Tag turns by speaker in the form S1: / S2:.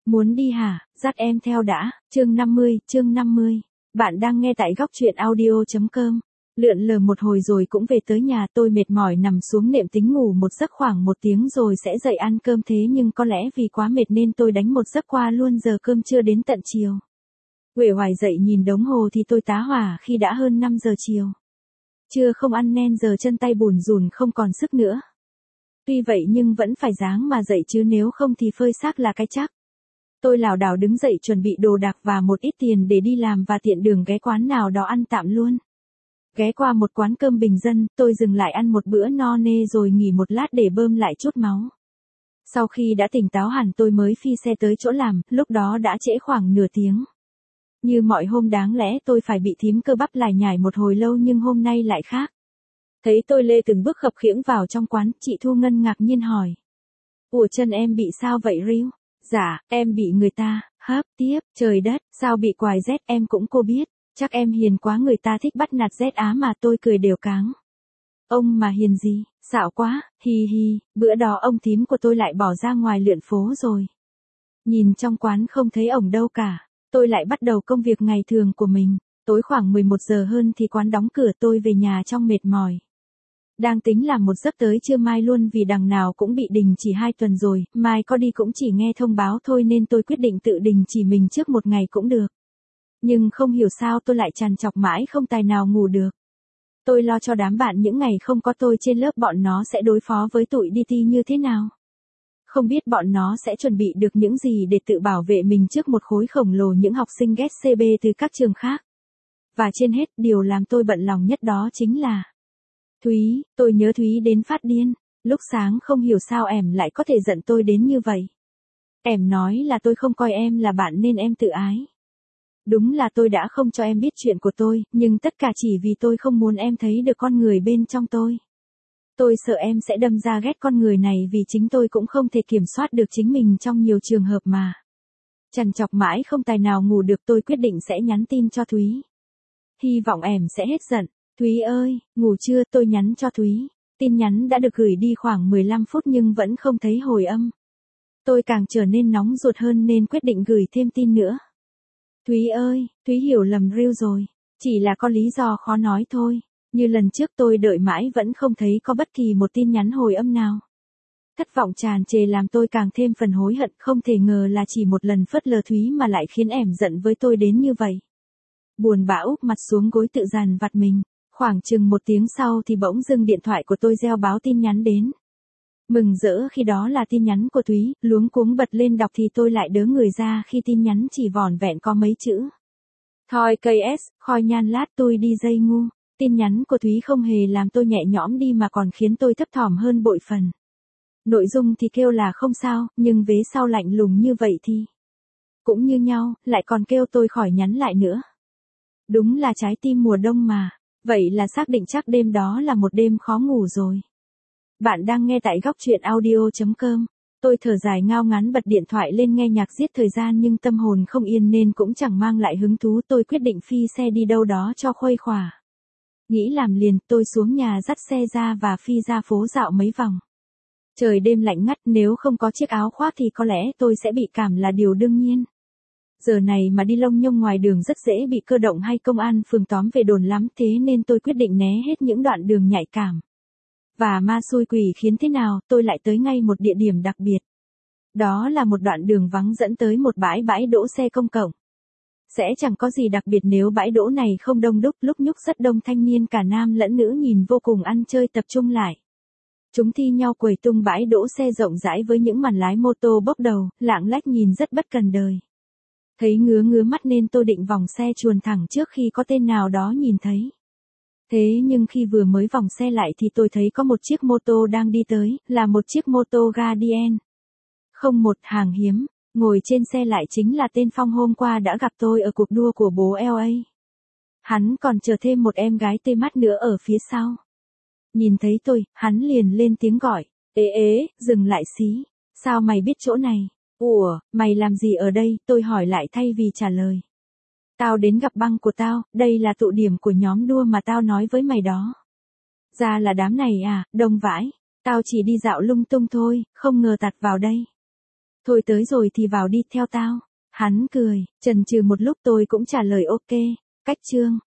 S1: Muốn đi hả, dắt em theo đã, chương 50. Bạn đang nghe tại góc truyện audio.com. Lượn lờ một hồi rồi cũng về tới nhà, tôi mệt mỏi nằm xuống nệm tính ngủ một giấc khoảng 1 tiếng rồi sẽ dậy ăn cơm, thế nhưng có lẽ vì quá mệt nên tôi đánh một giấc qua luôn giờ cơm trưa đến tận chiều. Uể oải dậy nhìn đồng hồ thì tôi tá hỏa khi đã hơn 5 giờ chiều. Trưa không ăn nên giờ chân tay bùn rùn không còn sức nữa. Tuy vậy nhưng vẫn phải ráng mà dậy chứ nếu không thì phơi xác là cái chắc. Tôi lảo đảo đứng dậy chuẩn bị đồ đạc và một ít tiền để đi làm và tiện đường ghé quán nào đó ăn tạm luôn. Ghé qua một quán cơm bình dân, tôi dừng lại ăn một bữa no nê rồi nghỉ một lát để bơm lại chút máu. Sau khi đã tỉnh táo hẳn tôi mới phi xe tới chỗ làm, lúc đó đã trễ khoảng nửa tiếng. Như mọi hôm đáng lẽ tôi phải bị thím cơ bắp lải nhải một hồi lâu nhưng hôm nay lại khác. Thấy tôi lê từng bước khập khiễng vào trong quán, chị Thu Ngân ngạc nhiên hỏi. Ủa chân em bị sao vậy Riu? Dạ, em bị người ta hấp tiếp, trời đất, sao bị quài rét em cũng cô biết, chắc em hiền quá người ta thích bắt nạt rét á mà tôi cười đều cáng. Ông mà hiền gì, xạo quá, hi hi, bữa đó ông thím của tôi lại bỏ ra ngoài lượn phố rồi. Nhìn trong quán không thấy ổng đâu cả, tôi lại bắt đầu công việc ngày thường của mình, tối khoảng 11 giờ hơn thì quán đóng cửa tôi về nhà trong mệt mỏi. Đang tính làm một giấc tới trưa mai luôn vì đằng nào cũng bị đình chỉ 2 tuần rồi, mai có đi cũng chỉ nghe thông báo thôi nên tôi quyết định tự đình chỉ mình trước một ngày cũng được. Nhưng không hiểu sao tôi lại trằn trọc mãi không tài nào ngủ được. Tôi lo cho đám bạn những ngày không có tôi trên lớp bọn nó sẽ đối phó với tụi đi thi như thế nào. Không biết bọn nó sẽ chuẩn bị được những gì để tự bảo vệ mình trước một khối khổng lồ những học sinh ghét CB từ các trường khác. Và trên hết điều làm tôi bận lòng nhất đó chính là Thúy, tôi nhớ Thúy đến phát điên, lúc sáng không hiểu sao em lại có thể giận tôi đến như vậy. Em nói là tôi không coi em là bạn nên em tự ái. Đúng là tôi đã không cho em biết chuyện của tôi, nhưng tất cả chỉ vì tôi không muốn em thấy được con người bên trong tôi. Tôi sợ em sẽ đâm ra ghét con người này vì chính tôi cũng không thể kiểm soát được chính mình trong nhiều trường hợp mà. Trằn trọc mãi không tài nào ngủ được tôi quyết định sẽ nhắn tin cho Thúy. Hy vọng em sẽ hết giận. Thúy ơi, ngủ chưa? Tôi nhắn cho Thúy. Tin nhắn đã được gửi đi khoảng 15 phút nhưng vẫn không thấy hồi âm. Tôi càng trở nên nóng ruột hơn nên quyết định gửi thêm tin nữa. Thúy ơi, Thúy hiểu lầm Riu rồi. Chỉ là có lý do khó nói thôi. Như lần trước tôi đợi mãi vẫn không thấy có bất kỳ một tin nhắn hồi âm nào. Thất vọng tràn trề làm tôi càng thêm phần hối hận, không thể ngờ là chỉ một lần phớt lờ Thúy mà lại khiến em giận với tôi đến như vậy. Buồn bã úp mặt xuống gối tự dằn vặt mình. Khoảng chừng 1 tiếng sau thì bỗng dưng điện thoại của tôi reo báo tin nhắn đến. Mừng rỡ khi đó là tin nhắn của Thúy, luống cuống bật lên đọc thì tôi lại đớ người ra khi tin nhắn chỉ vỏn vẹn có mấy chữ. Thôi KS, khoi nhan lát tôi đi dây ngu. Tin nhắn của Thúy không hề làm tôi nhẹ nhõm đi mà còn khiến tôi thấp thỏm hơn bội phần. Nội dung thì kêu là không sao, nhưng vế sau lạnh lùng như vậy thì cũng như nhau, lại còn kêu tôi khỏi nhắn lại nữa. Đúng là trái tim mùa đông mà. Vậy là xác định chắc đêm đó là một đêm khó ngủ rồi. Bạn đang nghe tại góc truyện audio.com. Tôi thở dài ngao ngán bật điện thoại lên nghe nhạc giết thời gian nhưng tâm hồn không yên nên cũng chẳng mang lại hứng thú. Tôi quyết định phi xe đi đâu đó cho khuây khỏa. Nghĩ làm liền, tôi xuống nhà dắt xe ra và phi ra phố dạo mấy vòng. Trời đêm lạnh ngắt, nếu không có chiếc áo khoác thì có lẽ tôi sẽ bị cảm là điều đương nhiên. Giờ này mà đi lông nhông ngoài đường rất dễ bị cơ động hay công an phường tóm về đồn lắm, thế nên tôi quyết định né hết những đoạn đường nhạy cảm. Và ma xui quỷ khiến thế nào, tôi lại tới ngay một địa điểm đặc biệt. Đó là một đoạn đường vắng dẫn tới một bãi đỗ xe công cộng. Sẽ chẳng có gì đặc biệt nếu bãi đỗ này không đông đúc, lúc nhúc rất đông thanh niên cả nam lẫn nữ nhìn vô cùng ăn chơi tập trung lại. Chúng thi nhau quẩy tung bãi đỗ xe rộng rãi với những màn lái mô tô bốc đầu, lạng lách nhìn rất bất cần đời. Thấy ngứa mắt nên tôi định vòng xe chuồn thẳng trước khi có tên nào đó nhìn thấy. Thế nhưng khi vừa mới vòng xe lại thì tôi thấy có một chiếc mô tô đang đi tới, là một chiếc mô tô Guardian. Không một hàng hiếm, ngồi trên xe lại chính là tên Phong hôm qua đã gặp tôi ở cuộc đua của bố LA. Hắn còn chờ thêm một em gái tê mắt nữa ở phía sau. Nhìn thấy tôi, hắn liền lên tiếng gọi, ế, dừng lại xí, sao mày biết chỗ này? Ủa, mày làm gì ở đây? Tôi hỏi lại thay vì trả lời. Tao đến gặp băng của tao, đây là tụ điểm của nhóm đua mà tao nói với mày đó. Ra là đám này à, đông vãi. Tao chỉ đi dạo lung tung thôi, không ngờ tạt vào đây. Thôi tới rồi thì vào đi theo tao. Hắn cười, chần chừ một lúc tôi cũng trả lời ok. Cách chương